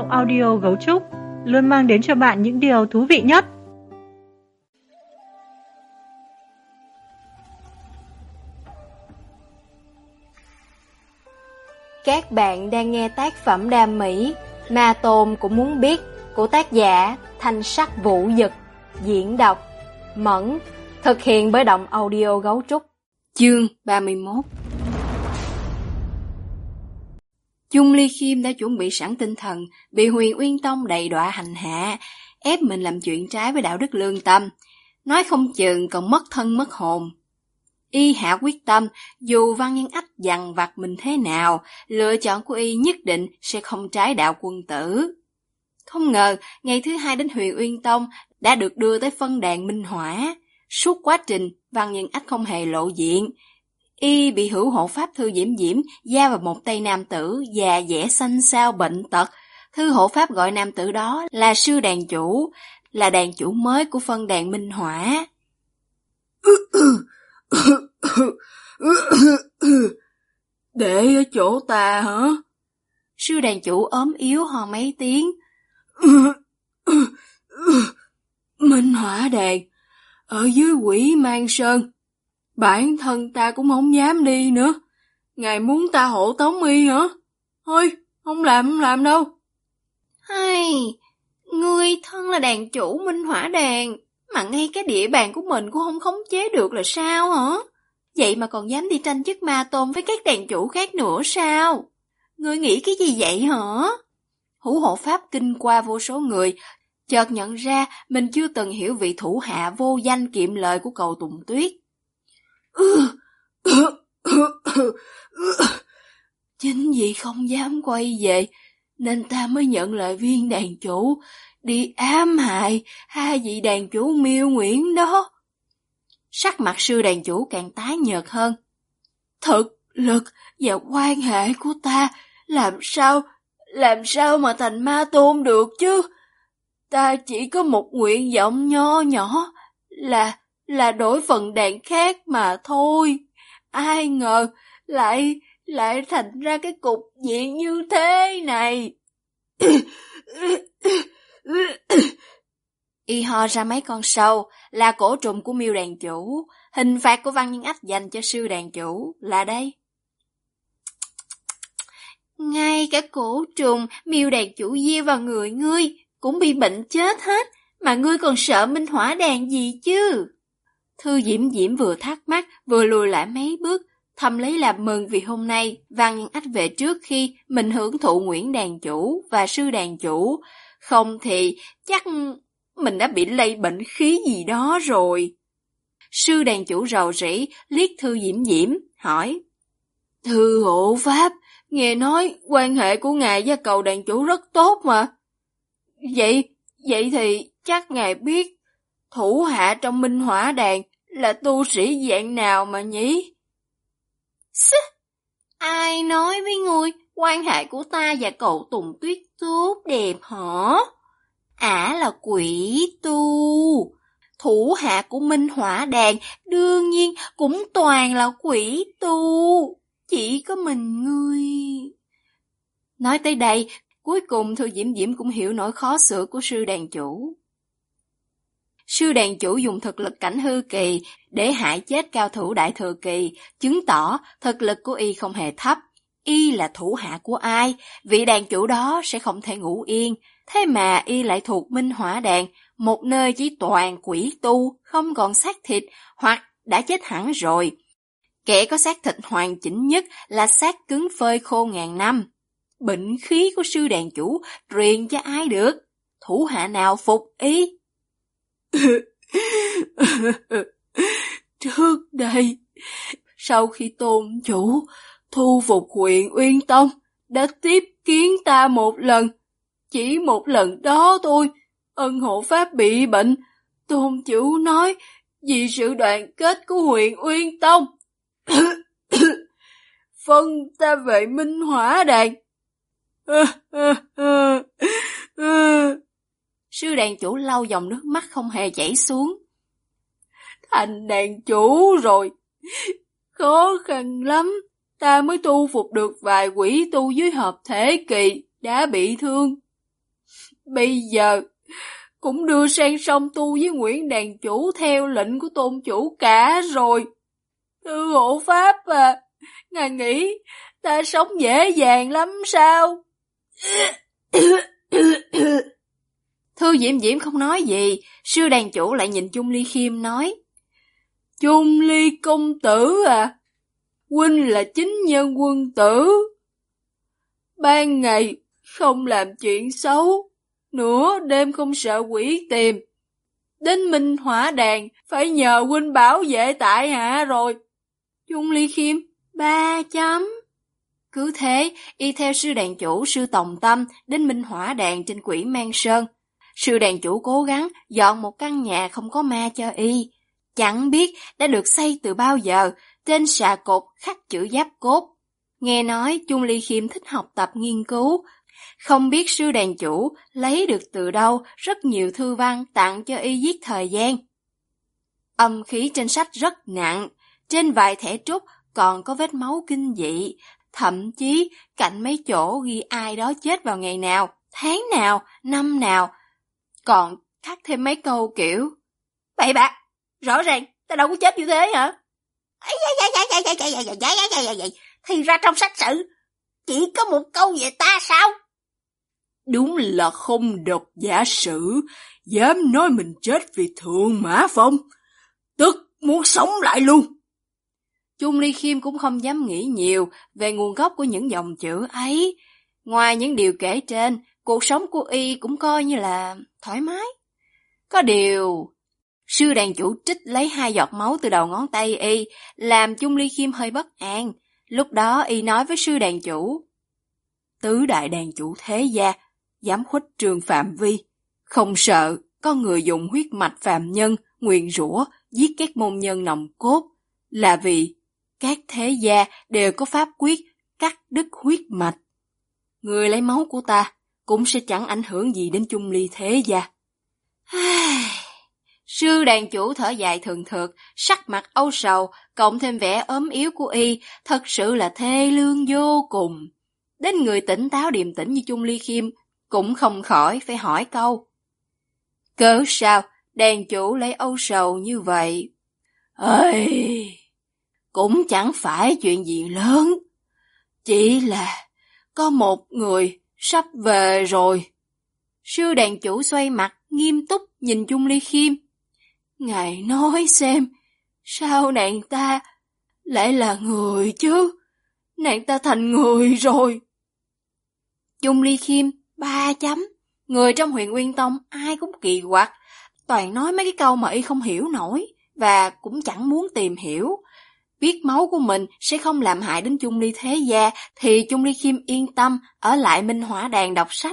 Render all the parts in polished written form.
audio Gấu Trúc luôn mang đến cho bạn những điều thú vị nhất. Các bạn đang nghe tác phẩm đam mỹ Ma Tôn Cũng Muốn Biết của tác giả Thanh Sắc Vũ Dực, diễn đọc Mẫn, thực hiện bởi Động Audio Gấu Trúc. Chương 31. Chung Ly Khiêm đã chuẩn bị sẵn tinh thần, bị Huyền Uyên Tông đầy đọa hành hạ, ép mình làm chuyện trái với đạo đức lương tâm, nói không chừng còn mất thân mất hồn. Y hạ quyết tâm, dù Văn Nhân Ách dằn vặt mình thế nào, lựa chọn của Y nhất định sẽ không trái đạo quân tử. Không ngờ, ngày thứ hai đến Huyền Uyên Tông đã được đưa tới phân đàn minh hỏa. Suốt quá trình, Văn Nhân Ách không hề lộ diện. Y bị hữu hộ pháp Thư Diễm Diễm gia vào một tay nam tử già dẻ xanh xao bệnh tật. Thư hộ pháp gọi nam tử đó là sư đàn chủ, là đàn chủ mới của phân đàn minh hỏa. Để ở chỗ ta hả? Sư đàn chủ ốm yếu ho mấy tiếng. Minh hỏa đàn, ở dưới Quỷ Mang Sơn. Bản thân ta cũng không dám đi nữa. Ngài muốn ta hộ tống Y hả? Thôi, không làm đâu. Hay, ngươi thân là đàn chủ Minh Hỏa đàn, mà ngay cái địa bàn của mình cũng không khống chế được là sao hả? Vậy mà còn dám đi tranh chức ma tôn với các đàn chủ khác nữa sao? Ngươi nghĩ cái gì vậy hả? Hữu hộ pháp kinh qua vô số người, chợt nhận ra mình chưa từng hiểu vị thủ hạ vô danh kiệm lời của Cầu Tùng Tuyết. Chính vì không dám quay về, nên ta mới nhận lời viên đàn chủ, đi ám hại hai vị đàn chủ Miêu Nguyễn đó. Sắc mặt sư đàn chủ càng tái nhợt hơn. Thực lực và quan hệ của ta làm sao mà thành ma tôn được chứ? Ta chỉ có một nguyện vọng nho nhỏ là đổi phần đàn khác mà thôi. Ai ngờ lại thành ra cái cục diện như thế này. Y ho ra mấy con sâu, là cổ trùng của Miêu đàn chủ. Hình phạt của Văn Nhân Ách dành cho sư đàn chủ là đây. Ngay cả cổ trùng Miêu đàn chủ gieo vào người ngươi cũng bị bệnh chết hết, mà ngươi còn sợ Minh Hỏa đàn gì chứ? Thư Diễm Diễm vừa thắc mắc vừa lùi lại mấy bước, thầm lấy làm mừng vì hôm nay Văn Nhân Ách về trước khi mình hưởng thụ Nguyễn đàn chủ và sư đàn chủ, không thì chắc mình đã bị lây bệnh khí gì đó rồi. Sư đàn chủ rầu rĩ liếc Thư Diễm Diễm, hỏi: Thư hộ pháp, nghe nói quan hệ của ngài và Cầu đàn chủ rất tốt mà. Vậy thì chắc ngài biết thủ hạ trong Minh Hỏa đàn là tu sĩ dạng nào mà nhỉ? Ai nói với ngươi quan hệ của ta và Cầu Tùng Tuyết tốt đẹp hả? Ả là quỷ tu. Thủ hạ của Minh Hỏa đàn đương nhiên cũng toàn là quỷ tu. Chỉ có mình ngươi. Nói tới đây, cuối cùng Thư Diễm Diễm cũng hiểu nỗi khó xử của sư đàn chủ. Sư đàn chủ dùng thực lực cảnh hư kỳ để hại chết cao thủ đại thừa kỳ, chứng tỏ thực lực của Y không hề thấp. Y là thủ hạ của ai, vị đàn chủ đó sẽ không thể ngủ yên. Thế mà Y lại thuộc Minh Hỏa đàn, một nơi chỉ toàn quỷ tu, không còn xác thịt, hoặc đã chết hẳn rồi. Kẻ có xác thịt hoàn chỉnh nhất là xác cứng phơi khô ngàn năm. Bệnh khí của sư đàn chủ truyền cho ai được? Thủ hạ nào phục Y? Trước đây, sau khi tôn chủ thu phục Huyền Uyên Tông, đã tiếp kiến ta một lần. Chỉ một lần đó thôi, ân hộ pháp bị bệnh. Tôn chủ nói vì sự đoàn kết của Huyền Uyên Tông, phân ta về Minh Hỏa đàn. Sư đàn chủ lau dòng nước mắt không hề chảy xuống. Thành đàn chủ rồi, khó khăn lắm, ta mới thu phục được vài quỷ tu dưới hợp thể kỳ đã bị thương. bây giờ cũng đưa sang sông tu với Nguyễn đàn chủ theo lệnh của tôn chủ cả rồi. Thưa hộ pháp à, ngài nghĩ ta sống dễ dàng lắm sao? Thư Diễm Diễm không nói gì, sư đàn chủ lại nhìn Chung Ly Khiêm nói: Chung Ly công tử à, huynh là chính nhân quân tử. Ban ngày không làm chuyện xấu, nửa đêm không sợ quỷ tìm. Đến Minh Hỏa Đàn phải nhờ huynh bảo vệ tại hạ rồi. Chung Ly Khiêm 3 chấm. Cứ thế, y theo sư đàn chủ sư Tòng Tâm đến Minh Hỏa Đàn trên Quỷ Mang Sơn. Sư đàn chủ cố gắng dọn một căn nhà không có ma cho y. Chẳng biết đã được xây từ bao giờ, trên xà cột khắc chữ Giáp Cốt. Nghe nói Chung Ly Khiêm thích học tập nghiên cứu. Không biết sư đàn chủ lấy được từ đâu rất nhiều thư văn tặng cho y giết thời gian. Âm khí trên sách rất nặng, trên vài thẻ trúc còn có vết máu kinh dị, thậm chí cạnh mấy chỗ ghi ai đó chết vào ngày nào, tháng nào, năm nào. Còn khắc thêm mấy câu kiểu: bậy bạ, rõ ràng ta đâu có chết như thế hả? Thì ra trong sách sử chỉ có một câu về ta sao? Đúng là không độc giả sử, dám nói mình chết vì Thượng Mã Phong, tức muốn sống lại luôn. Chung Ly Khiêm cũng không dám nghĩ nhiều về nguồn gốc của những dòng chữ ấy. Ngoài những điều kể trên, cuộc sống của y cũng coi như là thoải mái. Có điều, sư đàn chủ trích lấy 2 giọt máu từ đầu ngón tay y, làm Chung Ly Khiêm hơi bất an. Lúc đó y nói với sư đàn chủ: Tứ đại đàn chủ thế gia, dám khuếch trương phạm vi, không sợ có người dùng huyết mạch phàm nhân, nguyền rủa, giết các môn nhân nòng cốt, là vì các thế gia đều có pháp quyết cắt đứt huyết mạch. Người lấy máu của ta cũng sẽ chẳng ảnh hưởng gì đến Chung Ly thế gia. Sư đàn chủ thở dài thường thượt, sắc mặt âu sầu, cộng thêm vẻ ốm yếu của y, thật sự là thê lương vô cùng. Đến người tỉnh táo điềm tĩnh như Chung Ly Khiêm cũng không khỏi phải hỏi câu: cớ sao đàn chủ lấy âu sầu như vậy? Cũng chẳng phải chuyện gì lớn, chỉ là có một người sắp về rồi. Sư đàn chủ xoay mặt nghiêm túc nhìn Chung Ly Khiêm. Ngài nói xem, sao nàng ta lại là người chứ? Nàng ta thành người rồi. Chung Ly Khiêm 3 chấm. Người trong Huyền Uyên Tông ai cũng kỳ quặc, toàn nói mấy cái câu mà y không hiểu nổi và cũng chẳng muốn tìm hiểu. Biết máu của mình sẽ không làm hại đến Chung Ly thế gia thì Chung Ly Khiêm yên tâm ở lại Minh Hỏa Đàn đọc sách.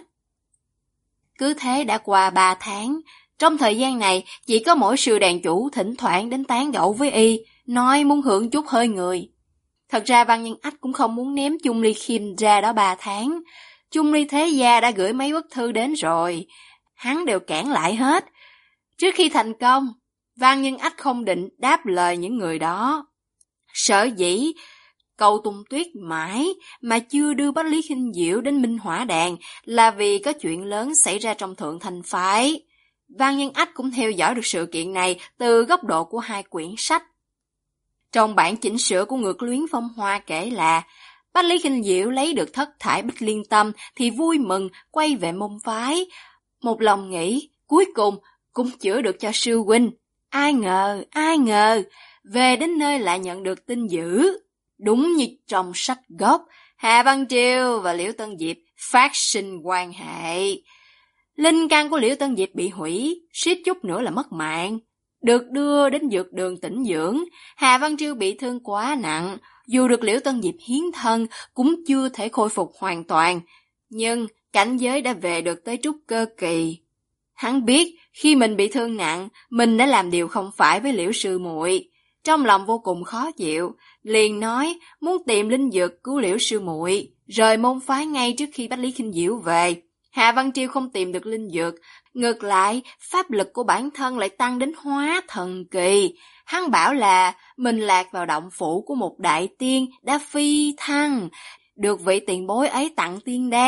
Cứ thế đã qua 3 tháng. Trong thời gian này, chỉ có mỗi sư đàn chủ thỉnh thoảng đến tán gẫu với y, nói muốn hưởng chút hơi người. Thật ra Văn Nhân Ách cũng không muốn ném Chung Ly Khiêm ra đó 3 tháng. Chung Ly thế gia đã gửi mấy bức thư đến rồi, hắn đều cản lại hết. Trước khi thành công, Văn Nhân Ách không định đáp lời những người đó. Sở dĩ Cầu Tùng Tuyết mãi mà chưa đưa Bách Lý Khinh Diệu đến Minh Hỏa Đàn là vì có chuyện lớn xảy ra trong Thượng Thành phái. Văn Nhân Ách cũng theo dõi được sự kiện này từ góc độ của 2 quyển sách. Trong bản chỉnh sửa của Ngược Luyến Phong Hoa kể là Bách Lý Khinh Diệu lấy được thất thải Bích Liên Tâm thì vui mừng quay về môn phái. Một lòng nghĩ cuối cùng cũng chữa được cho sư huynh. Ai ngờ, về đến nơi lại nhận được tin dữ. Đúng như trong sách gốc, Hà Văn Triều và Liễu Tân Diệp phát sinh quan hệ. Linh căn của Liễu Tân Diệp bị hủy, suýt chút nữa là mất mạng. Được đưa đến dược đường tĩnh dưỡng, Hà Văn Triều bị thương quá nặng, dù được Liễu Tân Diệp hiến thân cũng chưa thể khôi phục hoàn toàn, nhưng cảnh giới đã về được tới trúc cơ kỳ. Hắn biết khi mình bị thương nặng, mình đã làm điều không phải với Liễu sư muội, trong lòng vô cùng khó chịu, liền nói muốn tìm linh dược cứu Liễu sư muội, rời môn phái ngay trước khi Bách Lý Khinh Diệu về. Hà Văn Triều không tìm được linh dược, ngược lại pháp lực của bản thân lại tăng đến hóa thần kỳ. Hắn bảo là mình lạc vào động phủ của một đại tiên đã phi thăng, được vị tiền bối ấy tặng tiên đan,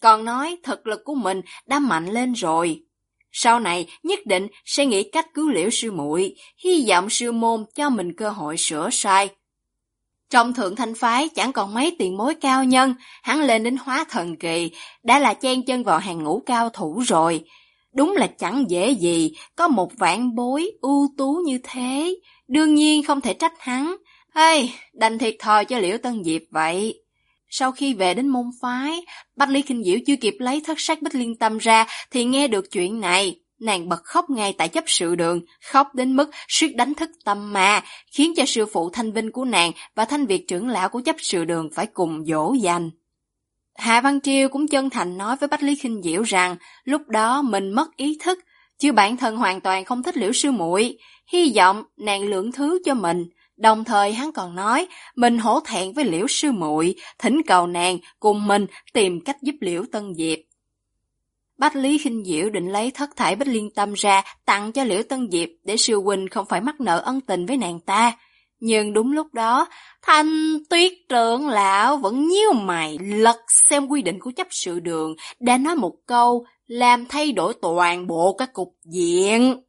còn nói thực lực của mình đã mạnh lên rồi. Sau này nhất định sẽ nghĩ cách cứu Liễu sư muội, hy vọng sư môn cho mình cơ hội sửa sai. Trong Thượng Thanh phái chẳng còn mấy tiền bối cao nhân, hắn lên đến hóa thần kỳ, đã là chen chân vào hàng ngũ cao thủ rồi. Đúng là chẳng dễ gì, có một vạn bối ưu tú như thế, đương nhiên không thể trách hắn. Đành thiệt thòi cho Liễu Tân Diệp vậy. Sau khi về đến môn phái, Bách Lý Kinh Diễu chưa kịp lấy thất sắc Bích Liên Tâm ra thì nghe được chuyện này. Nàng bật khóc ngay tại chấp sự đường, khóc đến mức suýt đánh thức tâm ma, khiến cho sư phụ Thanh Vinh của nàng và Thanh Việt trưởng lão của chấp sự đường phải cùng dỗ dành. Hạ Văn Triêu cũng chân thành nói với Bách Lý Kinh Diễu rằng lúc đó mình mất ý thức, chứ bản thân hoàn toàn không thích Liễu sư muội, hy vọng nàng lượng thứ cho mình. Đồng thời hắn còn nói mình hổ thẹn với Liễu sư muội, thỉnh cầu nàng cùng mình tìm cách giúp Liễu Tân Diệp. Bách Lý Kinh Diễu định lấy thất thải Bích Liên Tâm ra tặng cho Liễu Tân Diệp để sư huynh không phải mắc nợ ân tình với nàng ta. Nhưng đúng lúc đó, Thanh Tuyết trưởng lão vẫn nhíu mày lật xem quy định của chấp sự đường, đã nói một câu làm thay đổi toàn bộ các cục diện.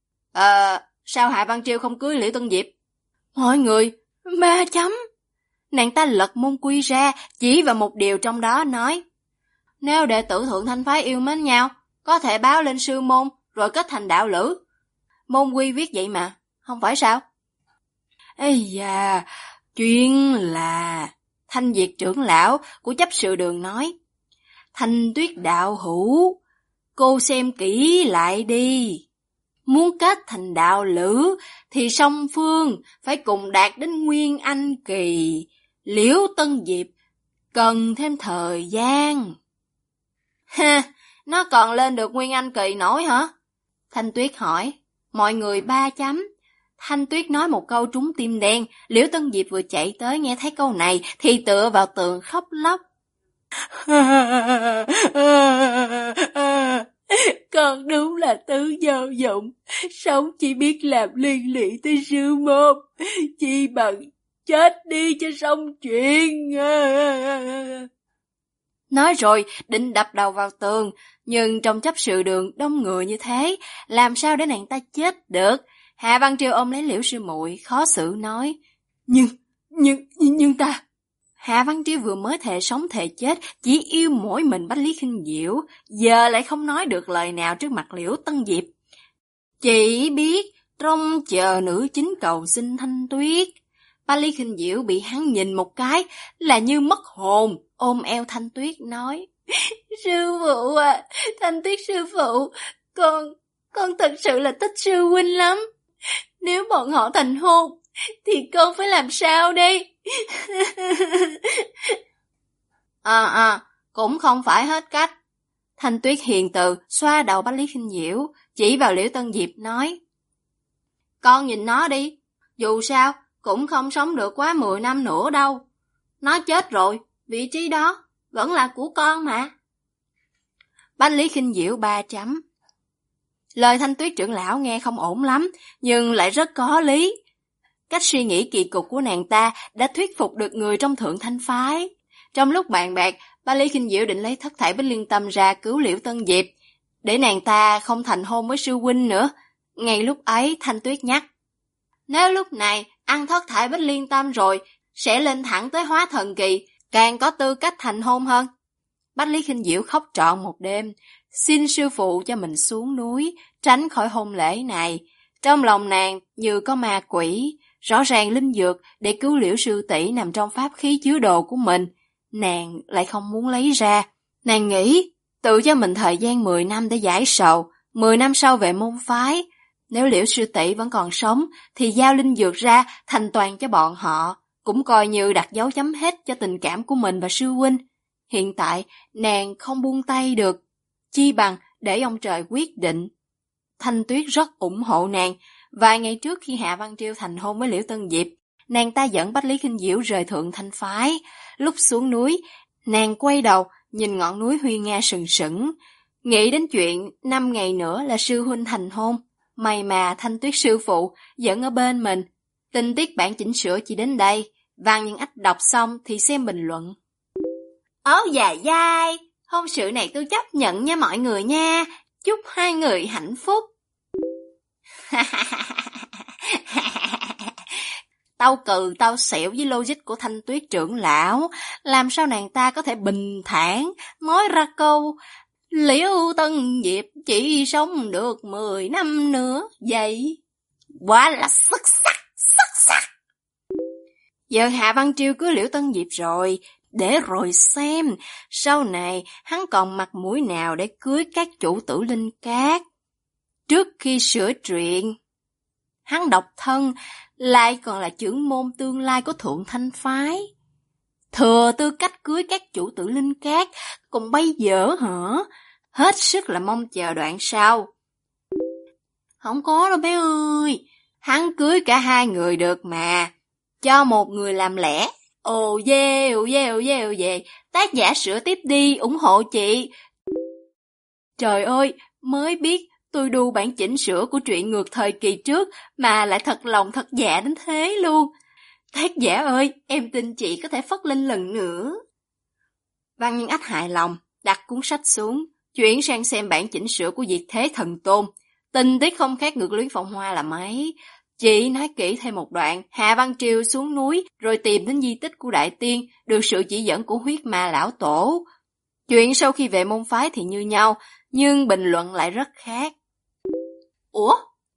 Sao Hạ Văn Triêu không cưới Liễu Tân Diệp? Mọi người, 3 chấm. Nàng ta lật môn quy ra, chỉ vào một điều trong đó nói, nếu đệ tử Thượng Thanh phái yêu mến nhau, có thể báo lên sư môn rồi kết thành đạo lữ. Môn quy viết vậy mà, không phải sao? Ây da, chuyện là... Thanh Việt trưởng lão của chấp sự đường nói, Thanh Tuyết đạo hữu, cô xem kỹ lại đi. Muốn kết thành đạo lữ thì song phương phải cùng đạt đến Nguyên Anh kỳ. Liễu Tân Diệp cần thêm thời gian. Ha, nó còn lên được Nguyên Anh kỳ nổi hả? Thanh Tuyết hỏi. Mọi người 3 chấm. Thanh Tuyết nói một câu trúng tim đen. Liễu Tân Diệp vừa chạy tới nghe thấy câu này thì tựa vào tường khóc lóc. Con đúng là tứ vô dụng, sống chỉ biết làm liên lụy tới sư môn, chi bằng chết đi cho xong chuyện. Nói rồi định đập đầu vào tường, nhưng trong chấp sự đường đông người như thế, làm sao để nàng ta chết được? Hạ Văn Triều ôm lấy Liễu sư muội khó xử nói, nhưng ta... Hạ Văn Triều vừa mới thề sống thề chết, chỉ yêu mỗi mình Bách Lý Kinh Diễu, giờ lại không nói được lời nào trước mặt Liễu Tân Diệp. Chỉ biết trông chờ nữ chính cầu xin Thanh Tuyết. Bách Lý Kinh Diễu bị hắn nhìn một cái là như mất hồn, ôm eo Thanh Tuyết nói, sư phụ à, Thanh Tuyết sư phụ, con thật sự là thích sư huynh lắm. Nếu bọn họ thành hôn, thì con phải làm sao đây? Cũng không phải hết cách. Thanh Tuyết hiền từ xoa đầu Bách Lý Kinh Diễu, chỉ vào Liễu Tân Diệp nói, con nhìn nó đi, dù sao cũng không sống được quá 10 năm nữa đâu. Nó chết rồi, vị trí đó vẫn là của con mà. Bách Lý Kinh Diễu 3 chấm. Lời Thanh Tuyết trưởng lão nghe không ổn lắm, nhưng lại rất có lý. Cách suy nghĩ kỳ cục của nàng ta đã thuyết phục được người trong Thượng Thanh phái. Trong lúc bàn bạc, Bách Lý Kinh Diễu định lấy thất thải Bích Liên Tâm ra cứu Liễu Tân Diệp, để nàng ta không thành hôn với sư huynh nữa. Ngay lúc ấy Thanh Tuyết nhắc, nếu lúc này ăn thất thải Bích Liên Tâm rồi, sẽ lên thẳng tới hóa thần kỳ, càng có tư cách thành hôn hơn. Bách Lý Kinh Diễu khóc trọn một đêm, xin sư phụ cho mình xuống núi, tránh khỏi hôn lễ này. Trong lòng nàng như có ma quỷ, rõ ràng linh dược để cứu Liễu sư tỷ nằm trong pháp khí chứa đồ của mình, nàng lại không muốn lấy ra. Nàng nghĩ, tự cho mình thời gian 10 năm để giải sầu, 10 năm sau về môn phái. Nếu Liễu sư tỷ vẫn còn sống, thì giao linh dược ra thành toàn cho bọn họ, cũng coi như đặt dấu chấm hết cho tình cảm của mình và sư huynh. Hiện tại, nàng không buông tay được, chi bằng để ông trời quyết định. Thanh Tuyết rất ủng hộ nàng. Vài ngày trước khi Hạ Văn Triêu thành hôn với Liễu Tân Diệp, nàng ta dẫn Bách Lý Kinh Diễu rời Thượng Thanh phái. Lúc xuống núi, nàng quay đầu nhìn ngọn núi huy nga sừng sững, nghĩ đến chuyện 5 ngày nữa là sư huynh thành hôn. May mà Thanh Tuyết sư phụ vẫn ở bên mình. Tình tiết bản chỉnh sửa chỉ đến đây. Văn Nhân Ách đọc xong thì xem bình luận. Áo dài dai, Hôn sự này tôi chấp nhận nha mọi người nha. Chúc hai người hạnh phúc. Tao cừ tao xẻo với logic của Thanh Tuyết trưởng lão. Làm sao nàng ta có thể bình thản nói ra câu Liễu Tân Diệp chỉ sống được 10 năm nữa vậy? Quá là xuất sắc, xuất sắc. Giờ Hạ Văn Triều cưới Liễu Tân Diệp rồi, để rồi xem sau này hắn còn mặt mũi nào để cưới các chủ tử Linh Cát. Trước khi sửa truyện, hắn độc thân, lại còn là trưởng môn tương lai của Thượng Thanh Phái. Thừa tư cách cưới các chủ tử Linh Cát, còn bây giờ hả? Hết sức là mong chờ đoạn sau. Không có đâu bé ơi, hắn cưới cả hai người được mà, cho một người làm lẽ. Ồ dê, ồ dê, ồ dê, ồ dê, tác giả sửa tiếp đi, ủng hộ chị. Trời ơi, mới biết tôi đu bản chỉnh sửa của truyện ngược thời kỳ trước mà lại thật lòng thật dạ đến thế luôn. Tác giả ơi, em tin chị có thể phất lên lần nữa. Văn Nhân Ách hài lòng, đặt cuốn sách xuống, chuyển sang xem bản chỉnh sửa của Diệt Thế Thần Tôn. Tình tiết không khác Ngược Luyến Phong Hoa là mấy. Chị nói kỹ thêm một đoạn, Hạ Văn Triều xuống núi rồi tìm đến di tích của Đại Tiên, được sự chỉ dẫn của Huyết Ma Lão Tổ. Chuyện sau khi về môn phái thì như nhau, nhưng bình luận lại rất khác. Ủa,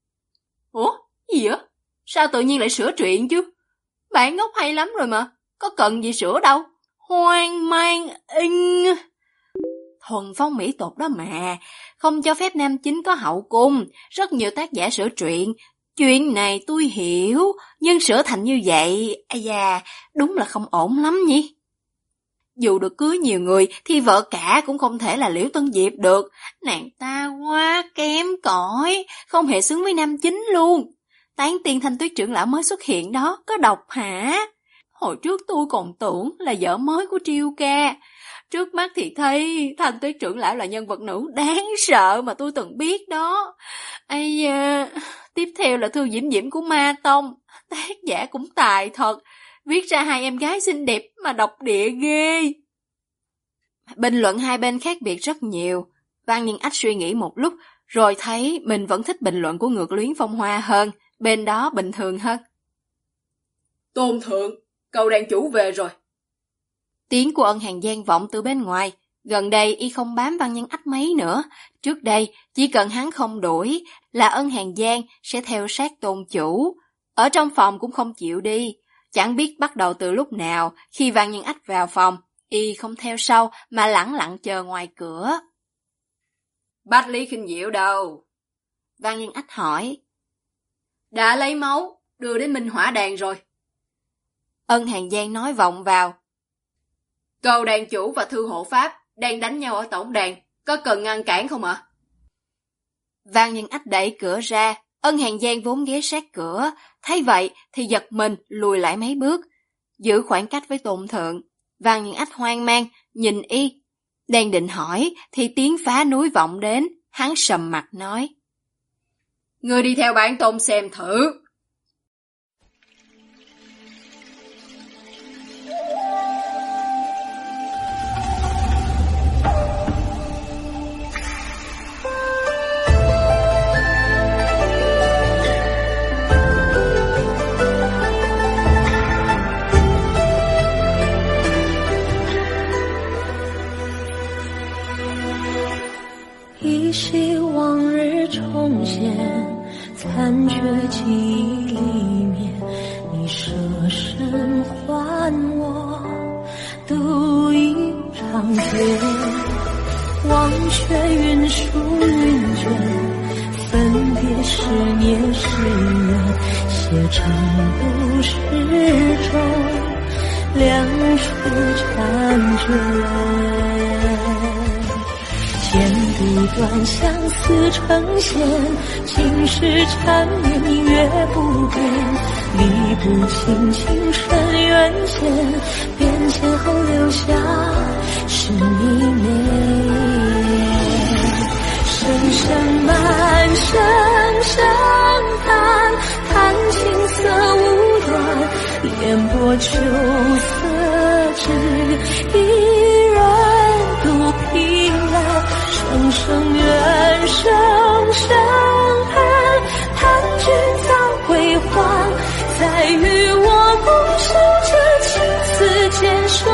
gì vậy? Sao tự nhiên lại sửa truyện chứ? Bản gốc hay lắm rồi mà, có cần gì sửa đâu. Hoang mang in. Thuần phong mỹ tục đó mà, không cho phép nam chính có hậu cung, rất nhiều tác giả sửa truyện. Chuyện này tôi hiểu, nhưng sửa thành như vậy, ây da, đúng là không ổn lắm nhỉ. Dù được cưới nhiều người thì vợ cả cũng không thể là Liễu Tân Diệp được. Nàng ta quá kém cỏi, không hề xứng với nam chính luôn. Tán Tiên Thanh Tuyết trưởng lão mới xuất hiện đó, có độc hả? Hồi trước tôi còn tưởng là vợ mới của Triêu ca. Trước mắt thì thấy Thanh Tuyết trưởng lão là nhân vật nữ đáng sợ mà tôi từng biết đó. Ây da, tiếp theo là Thư Diễm Diễm của Ma Tông. Tác giả cũng tài thật, viết ra hai em gái xinh đẹp mà độc địa ghê. Bình luận hai bên khác biệt rất nhiều. Văn Nhân Ách suy nghĩ một lúc, rồi thấy mình vẫn thích bình luận của Ngược Luyến Phong Hoa hơn, bên đó bình thường hơn. Tôn thượng, cầu đàn chủ về rồi. Tiếng của Ân Hàn Giang vọng từ bên ngoài. Gần đây y không bám Văn Nhân Ách mấy nữa. Trước đây, chỉ cần hắn không đuổi là Ân Hàn Giang sẽ theo sát tôn chủ. Ở trong phòng cũng không chịu đi. Chẳng biết bắt đầu từ lúc nào, khi Văn Nhân Ách vào phòng, y không theo sau mà lẳng lặng chờ ngoài cửa. Bách Lý Khinh Diệu đâu? Văn Nhân Ách hỏi. Đã lấy máu, đưa đến Minh Hỏa Đàn rồi. Ân Hàn Giang nói vọng vào. Cầu đàn chủ và Thư Hộ Pháp đang đánh nhau ở tổng đàn, có cần ngăn cản không ạ? Văn Nhân Ách đẩy cửa ra, Ân Hàn Giang vốn ghé sát cửa, thấy vậy thì giật mình lùi lại mấy bước, giữ khoảng cách với Tôn thượng. Văn Nhân Ách hoang mang, nhìn y. Đang định hỏi thì tiếng phá núi vọng đến, hắn sầm mặt nói. Ngươi đi theo bản tôn xem thử. 依稀往日重现，残缺记忆里面，你舍身还我独饮长街，忘却云舒云卷，分别是年是月，写成故事中两处缠卷。剪不断相思成线，情是缠绵明月不变，理不清情深缘浅，变迁后留下是你美。深深满深深叹，叹青涩无端，烟波秋色只一人独凭。 此间霜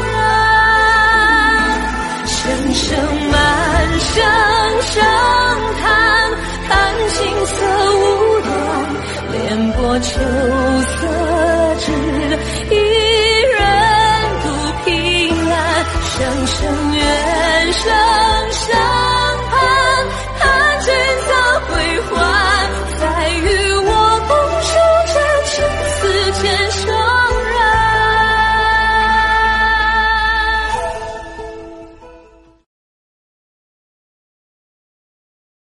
染。声声满声声叹，看青色无端，莲波秋色只一人独凭栏。声声怨声